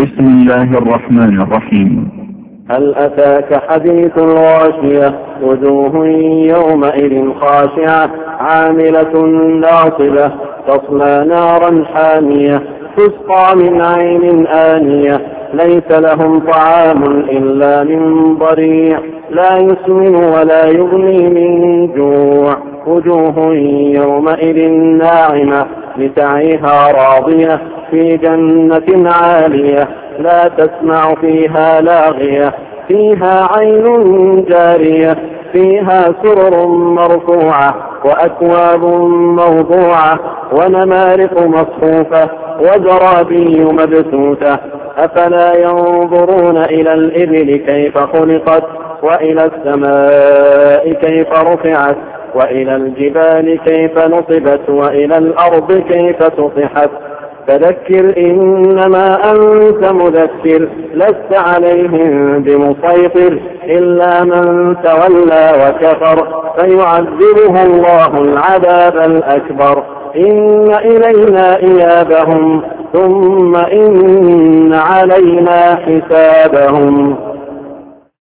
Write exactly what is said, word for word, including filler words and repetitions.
بسم الله الرحمن الرحيم. هل أتاك حديث الغاشية وجوه يومئذ خاشعة عاملة ناصبة تصلى نارا حامية تسقى من عين آنية ليس لهم طعام إلا من ضريع لا يسمن ولا يغني من جوع وجوه يومئذ ناعمة لسعيها راضية في جنة عالية لا تسمع فيها لاغية فيها عين جارية فيها سرر مرفوعة وأكواب موضوعة ونمارق مصفوفة وزرابي مبثوثة أفلا ينظرون إلى الإبل كيف خلقت وإلى السماء كيف رفعت وإلى الجبال كيف نصبت وإلى الأرض كيف سطحت فذكر إنما أنت مذكر لست عليهم بمسيطر إلا من تولى وكفر فيعذبه الله العذاب الأكبر إن إلينا إيابهم ثم إن علينا حسابهم.